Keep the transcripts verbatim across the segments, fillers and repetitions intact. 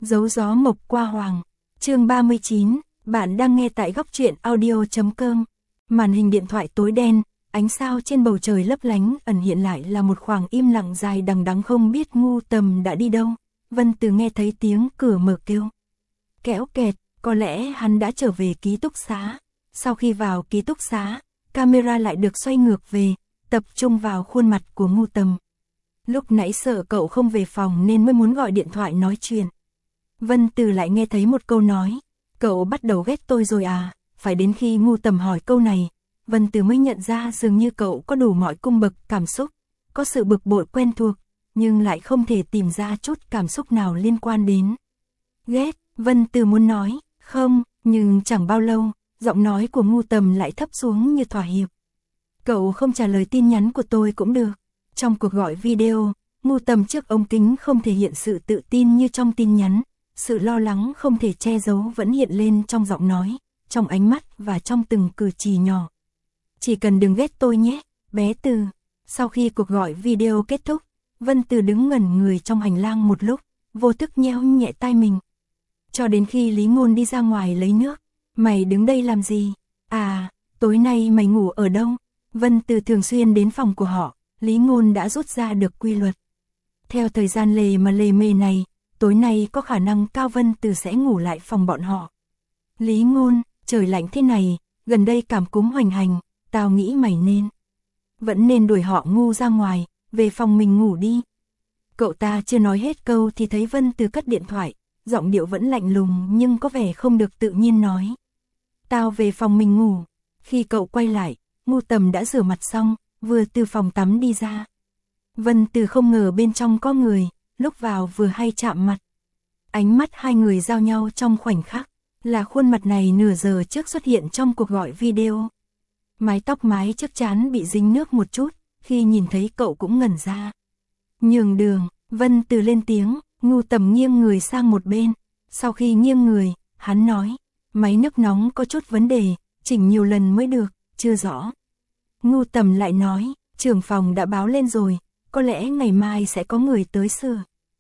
Dấu gió mộc qua hoàng. Chương ba mươi chín, bạn đang nghe tại góc truyện audio.com. Màn hình điện thoại tối đen, ánh sao trên bầu trời lấp lánh, ẩn hiện lại là một khoảng im lặng dài đằng đẵng, không biết Ngu Tầm đã đi đâu. Vân Từ nghe thấy tiếng cửa mở kêu. Kéo kẹt, có lẽ hắn đã trở về ký túc xá. Sau khi vào ký túc xá, camera lại được xoay ngược về, tập trung vào khuôn mặt của Ngu Tầm. Lúc nãy sợ cậu không về phòng nên mới muốn gọi điện thoại nói chuyện. Vân Từ lại nghe thấy một câu nói, cậu bắt đầu ghét tôi rồi à? Phải đến khi Ngu Tầm hỏi câu này, Vân Từ mới nhận ra dường như cậu có đủ mọi cung bậc cảm xúc, có sự bực bội quen thuộc, nhưng lại không thể tìm ra chút cảm xúc nào liên quan đến ghét. Vân Từ muốn nói, không, nhưng chẳng bao lâu, giọng nói của Ngu Tầm lại thấp xuống như thỏa hiệp. Cậu không trả lời tin nhắn của tôi cũng được. Trong cuộc gọi video, Ngu Tầm trước ống kính không thể hiện sự tự tin như trong tin nhắn, sự lo lắng không thể che giấu vẫn hiện lên trong giọng nói, trong ánh mắt và trong từng cử chỉ nhỏ. Chỉ cần đừng ghét tôi nhé, bé Từ. Sau khi cuộc gọi video kết thúc, Vân Từ đứng ngẩn người trong hành lang một lúc, vô thức nheo nhẹ tai mình. Cho đến khi Lý Ngôn đi ra ngoài lấy nước. Mày đứng đây làm gì? À, tối nay mày ngủ ở đâu? Vân Từ thường xuyên đến phòng của họ, Lý Ngôn đã rút ra được quy luật. Theo thời gian lề mà lề mề này, tối nay có khả năng cao Vân Từ sẽ ngủ lại phòng bọn họ. Lý Ngôn, trời lạnh thế này, gần đây cảm cúm hoành hành, tao nghĩ mày nên. Vẫn nên đuổi họ Ngu ra ngoài, về phòng mình ngủ đi. Cậu ta chưa nói hết câu thì thấy Vân Từ cất điện thoại, giọng điệu vẫn lạnh lùng nhưng có vẻ không được tự nhiên nói. Tao về phòng mình ngủ. Khi cậu quay lại, Ngu Tầm đã rửa mặt xong, vừa từ phòng tắm đi ra. Vân Từ không ngờ bên trong có người, lúc vào vừa hay chạm mặt. Ánh mắt hai người giao nhau trong khoảnh khắc, là khuôn mặt này nửa giờ trước xuất hiện trong cuộc gọi video. Mái tóc mái trước trán bị dính nước một chút, khi nhìn thấy cậu cũng ngẩn ra. Nhường đường, Vân Từ lên tiếng, Ngu Tầm nghiêng người sang một bên. Sau khi nghiêng người, hắn nói, máy nước nóng có chút vấn đề, chỉnh nhiều lần mới được, chưa rõ. Ngu Tầm lại nói, trưởng phòng đã báo lên rồi, có lẽ ngày mai sẽ có người tới sửa.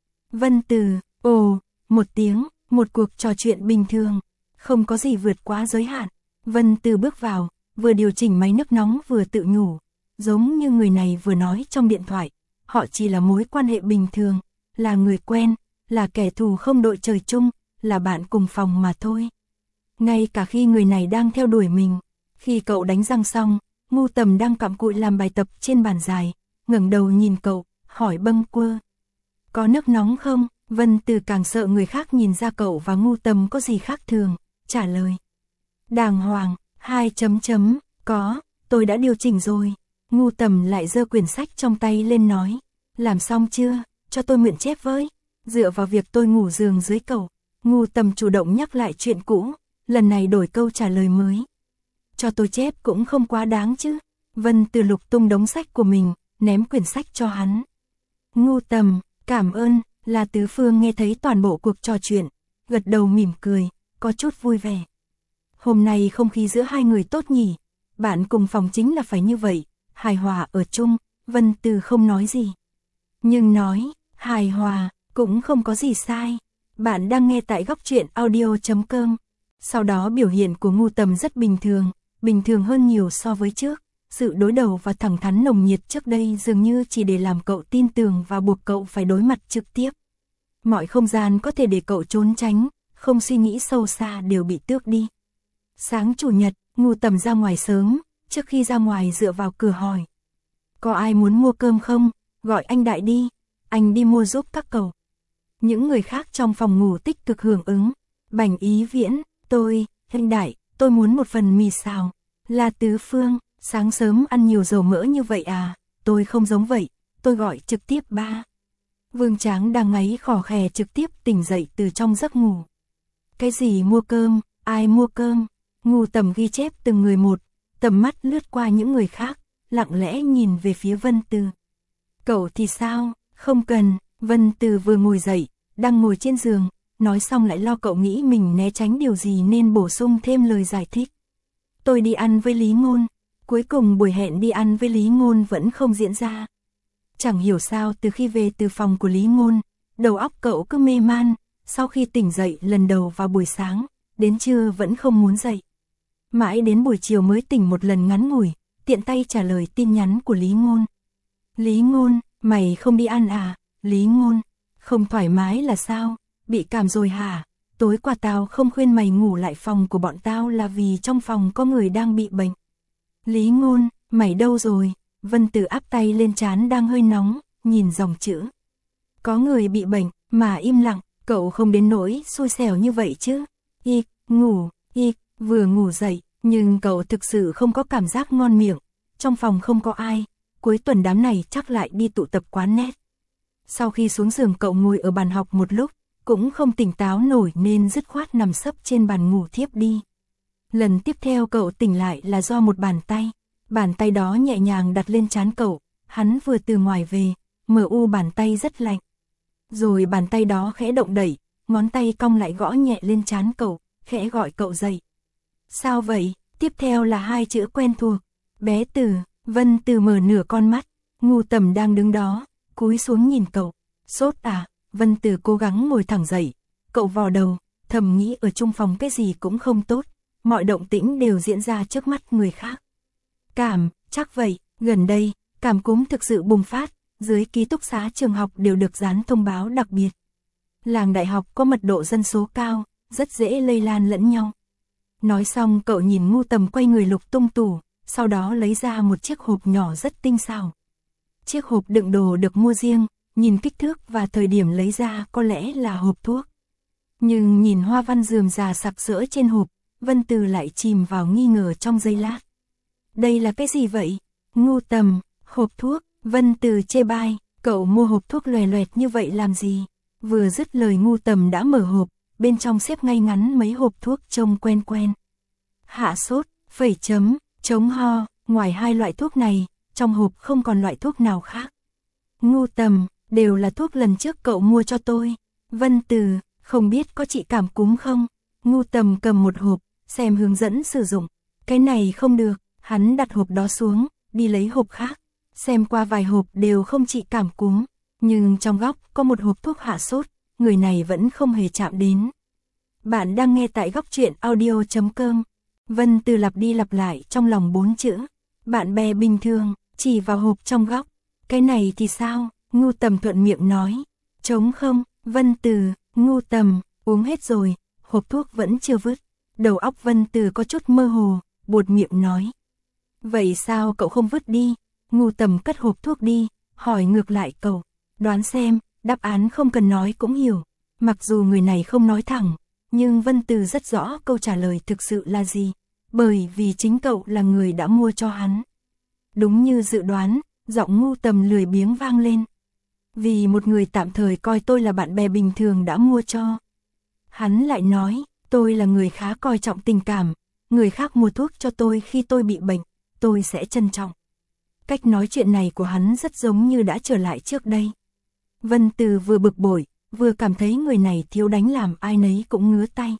Vân Từ, ồ, một tiếng, một cuộc trò chuyện bình thường, không có gì vượt quá giới hạn. Vân Từ bước vào, vừa điều chỉnh máy nước nóng vừa tự nhủ, giống như người này vừa nói trong điện thoại, họ chỉ là mối quan hệ bình thường, là người quen, là kẻ thù không đội trời chung, là bạn cùng phòng mà thôi. Ngay cả khi người này đang theo đuổi mình, khi cậu đánh răng xong, Ngu Tầm đang cặm cụi làm bài tập trên bàn dài, ngẩng đầu nhìn cậu, hỏi bâng quơ. Có nước nóng không? Vân Từ càng sợ người khác nhìn ra cậu và Ngu Tầm có gì khác thường, trả lời. Đàng hoàng, hai chấm chấm, có, tôi đã điều chỉnh rồi. Ngu Tầm lại giơ quyển sách trong tay lên nói, làm xong chưa, cho tôi mượn chép với. Dựa vào việc tôi ngủ giường dưới cậu, Ngu Tầm chủ động nhắc lại chuyện cũ, lần này đổi câu trả lời mới. Cho tôi chép cũng không quá đáng chứ. Vân Từ lục tung đống sách của mình, ném quyển sách cho hắn. Ngu Tầm, cảm ơn. La Tứ Phương nghe thấy toàn bộ cuộc trò chuyện, gật đầu mỉm cười, có chút vui vẻ. Hôm nay không khí giữa hai người tốt nhỉ, bạn cùng phòng chính là phải như vậy, hài hòa ở chung. Vân Từ không nói gì, nhưng nói, hài hòa, cũng không có gì sai. Bạn đang nghe tại góc truyện audio.com. Sau đó biểu hiện của Ngu Tầm rất bình thường, bình thường hơn nhiều so với trước. Sự đối đầu và thẳng thắn nồng nhiệt trước đây dường như chỉ để làm cậu tin tưởng và buộc cậu phải đối mặt trực tiếp. Mọi không gian có thể để cậu trốn tránh, không suy nghĩ sâu xa đều bị tước đi. Sáng chủ nhật, Ngu Tầm ra ngoài sớm, trước khi ra ngoài dựa vào cửa hỏi. Có ai muốn mua cơm không? Gọi anh Đại đi, anh đi mua giúp các cậu. Những người khác trong phòng ngủ tích cực hưởng ứng. Bành Ý Viễn, tôi, anh Đại, tôi muốn một phần mì xào. La Tứ Phương, sáng sớm ăn nhiều dầu mỡ như vậy à? Tôi không giống vậy, tôi gọi trực tiếp ba. Vương Tráng đang ngáy khò khè trực tiếp tỉnh dậy từ trong giấc ngủ. Cái gì mua cơm, ai mua cơm? Ngu Tầm ghi chép từng người một, tầm mắt lướt qua những người khác, lặng lẽ nhìn về phía Vân Từ. Cậu thì sao? Không cần. Vân Từ vừa ngồi dậy, đang ngồi trên giường, nói xong lại lo cậu nghĩ mình né tránh điều gì nên bổ sung thêm lời giải thích. Tôi đi ăn với Lý Ngôn. Cuối cùng buổi hẹn đi ăn với Lý Ngôn vẫn không diễn ra. Chẳng hiểu sao từ khi về từ phòng của Lý Ngôn, đầu óc cậu cứ mê man, sau khi tỉnh dậy lần đầu vào buổi sáng, đến trưa vẫn không muốn dậy. Mãi đến buổi chiều mới tỉnh một lần ngắn ngủi, tiện tay trả lời tin nhắn của Lý Ngôn. Lý Ngôn, mày không đi ăn à? Lý Ngôn, không thoải mái là sao? Bị cảm rồi hả? Tối qua tao không khuyên mày ngủ lại phòng của bọn tao là vì trong phòng có người đang bị bệnh. Lý Ngôn, mày đâu rồi? Vân Từ áp tay lên trán đang hơi nóng, nhìn dòng chữ. Có người bị bệnh, mà im lặng, cậu không đến nỗi xui xẻo như vậy chứ. Y, ngủ, y, vừa ngủ dậy, nhưng cậu thực sự không có cảm giác ngon miệng. Trong phòng không có ai, cuối tuần đám này chắc lại đi tụ tập quán net. Sau khi xuống giường cậu ngồi ở bàn học một lúc, cũng không tỉnh táo nổi nên dứt khoát nằm sấp trên bàn ngủ thiếp đi. Lần tiếp theo cậu tỉnh lại là do một bàn tay. Bàn tay đó nhẹ nhàng đặt lên trán cậu, hắn vừa từ ngoài về, mờ u bàn tay rất lạnh. Rồi bàn tay đó khẽ động đẩy, ngón tay cong lại gõ nhẹ lên trán cậu, khẽ gọi cậu dậy. Sao vậy? Tiếp theo là hai chữ quen thuộc. Bé Từ. Vân Từ mở nửa con mắt, Ngu Tầm đang đứng đó, cúi xuống nhìn cậu. Sốt à? Vân Từ cố gắng ngồi thẳng dậy, cậu vò đầu, thầm nghĩ ở chung phòng cái gì cũng không tốt, mọi động tĩnh đều diễn ra trước mắt người khác. Cảm, chắc vậy, gần đây, cảm cúm thực sự bùng phát, dưới ký túc xá trường học đều được dán thông báo đặc biệt. Làng đại học có mật độ dân số cao, rất dễ lây lan lẫn nhau. Nói xong cậu nhìn Ngu Tầm quay người lục tung tủ, sau đó lấy ra một chiếc hộp nhỏ rất tinh xảo. Chiếc hộp đựng đồ được mua riêng, nhìn kích thước và thời điểm lấy ra có lẽ là hộp thuốc. Nhưng nhìn hoa văn rườm rà sặc sỡ trên hộp, Vân Từ lại chìm vào nghi ngờ trong giây lát. Đây là cái gì vậy? Ngu Tầm, hộp thuốc. Vân Từ chê bai, cậu mua hộp thuốc loè loẹt như vậy làm gì? Vừa dứt lời Ngu Tầm đã mở hộp, bên trong xếp ngay ngắn mấy hộp thuốc trông quen quen. Hạ sốt, phẩy chấm, chống ho, ngoài hai loại thuốc này, trong hộp không còn loại thuốc nào khác. Ngu Tầm, đều là thuốc lần trước cậu mua cho tôi. Vân Từ, không biết có trị cảm cúm không? Ngu Tầm cầm một hộp, xem hướng dẫn sử dụng. Cái này không được, hắn đặt hộp đó xuống, đi lấy hộp khác. Xem qua vài hộp đều không trị cảm cúm, nhưng trong góc có một hộp thuốc hạ sốt, người này vẫn không hề chạm đến. Bạn đang nghe tại góc truyện audio chấm com. Vân Từ lặp đi lặp lại trong lòng bốn chữ. Bạn bè bình thường, chỉ vào hộp trong góc. Cái này thì sao? Ngu Tầm thuận miệng nói. Trống không? Vân Từ, Ngu Tầm, uống hết rồi, hộp thuốc vẫn chưa vứt. Đầu óc Vân Từ có chút mơ hồ, buột miệng nói. Vậy sao cậu không vứt đi? Ngu Tầm cất hộp thuốc đi, hỏi ngược lại cậu. Đoán xem, đáp án không cần nói cũng hiểu. Mặc dù người này không nói thẳng, nhưng Vân Từ rất rõ câu trả lời thực sự là gì. Bởi vì chính cậu là người đã mua cho hắn. Đúng như dự đoán, giọng Ngu Tầm lười biếng vang lên. Vì một người tạm thời coi tôi là bạn bè bình thường đã mua cho. Hắn lại nói, tôi là người khá coi trọng tình cảm. Người khác mua thuốc cho tôi khi tôi bị bệnh, tôi sẽ trân trọng. Cách nói chuyện này của hắn rất giống như đã trở lại trước đây. Vân Từ vừa bực bội, vừa cảm thấy người này thiếu đánh làm ai nấy cũng ngứa tay.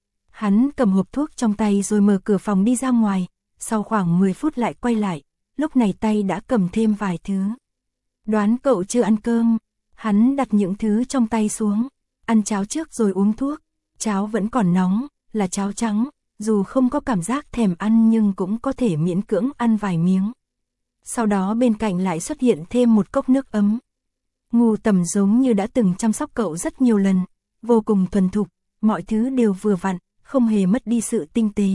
Hắn cầm hộp thuốc trong tay rồi mở cửa phòng đi ra ngoài, sau khoảng mười phút lại quay lại, lúc này tay đã cầm thêm vài thứ. Đoán cậu chưa ăn cơm, hắn đặt những thứ trong tay xuống, ăn cháo trước rồi uống thuốc, cháo vẫn còn nóng, là cháo trắng, dù không có cảm giác thèm ăn nhưng cũng có thể miễn cưỡng ăn vài miếng. Sau đó bên cạnh lại xuất hiện thêm một cốc nước ấm. Ngu Tầm giống như đã từng chăm sóc cậu rất nhiều lần, vô cùng thuần thục, mọi thứ đều vừa vặn, không hề mất đi sự tinh tế.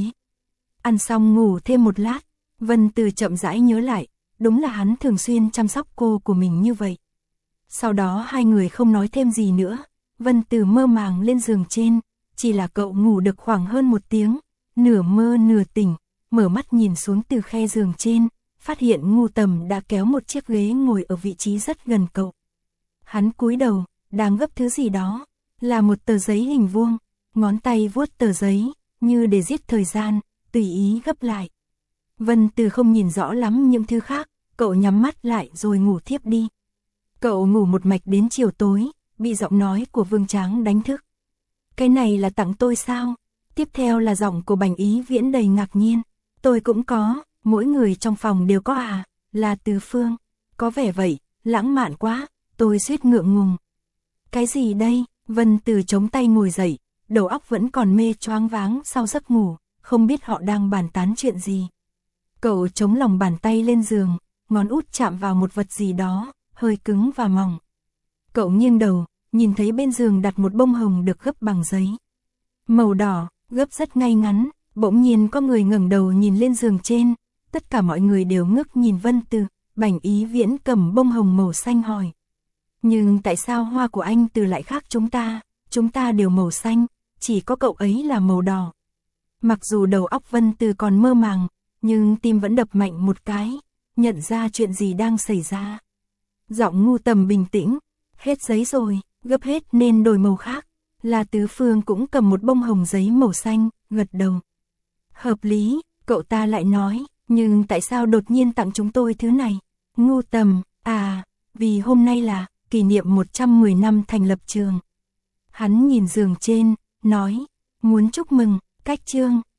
Ăn xong ngủ thêm một lát, Vân Từ chậm rãi nhớ lại, đúng là hắn thường xuyên chăm sóc cô của mình như vậy. Sau đó hai người không nói thêm gì nữa, Vân Từ mơ màng lên giường trên, chỉ là cậu ngủ được khoảng hơn một tiếng, nửa mơ nửa tỉnh, mở mắt nhìn xuống từ khe giường trên, phát hiện Ngu Tầm đã kéo một chiếc ghế ngồi ở vị trí rất gần cậu. Hắn cúi đầu, đang gấp thứ gì đó, là một tờ giấy hình vuông, ngón tay vuốt tờ giấy, như để giết thời gian, tùy ý gấp lại. Vân Từ không nhìn rõ lắm những thứ khác, cậu nhắm mắt lại rồi ngủ thiếp đi. Cậu ngủ một mạch đến chiều tối, bị giọng nói của Vương Tráng đánh thức. Cái này là tặng tôi sao? Tiếp theo là giọng của Bành Ý Viễn đầy ngạc nhiên. Tôi cũng có, mỗi người trong phòng đều có à, là Từ Phương. Có vẻ vậy, lãng mạn quá, tôi suýt ngượng ngùng. Cái gì đây? Vân Từ chống tay ngồi dậy, đầu óc vẫn còn mê choáng váng sau giấc ngủ, không biết họ đang bàn tán chuyện gì. Cậu chống lòng bàn tay lên giường, ngón út chạm vào một vật gì đó, hơi cứng và mỏng. Cậu nghiêng đầu, nhìn thấy bên giường đặt một bông hồng được gấp bằng giấy. Màu đỏ, gấp rất ngay ngắn, bỗng nhiên có người ngẩng đầu nhìn lên giường trên, tất cả mọi người đều ngước nhìn Vân Từ, Bành Ý Viễn cầm bông hồng màu xanh hỏi. Nhưng tại sao hoa của anh Từ lại khác chúng ta, chúng ta đều màu xanh, chỉ có cậu ấy là màu đỏ. Mặc dù đầu óc Vân Từ còn mơ màng, nhưng tim vẫn đập mạnh một cái, nhận ra chuyện gì đang xảy ra. Giọng Ngu Tầm bình tĩnh, hết giấy rồi, gấp hết nên đổi màu khác. La Tứ Phương cũng cầm một bông hồng giấy màu xanh, gật đầu. Hợp lý, cậu ta lại nói, nhưng tại sao đột nhiên tặng chúng tôi thứ này? Ngu Tầm, à, vì hôm nay là kỷ niệm một trăm mười năm thành lập trường. Hắn nhìn giường trên, nói, muốn chúc mừng, cách chương.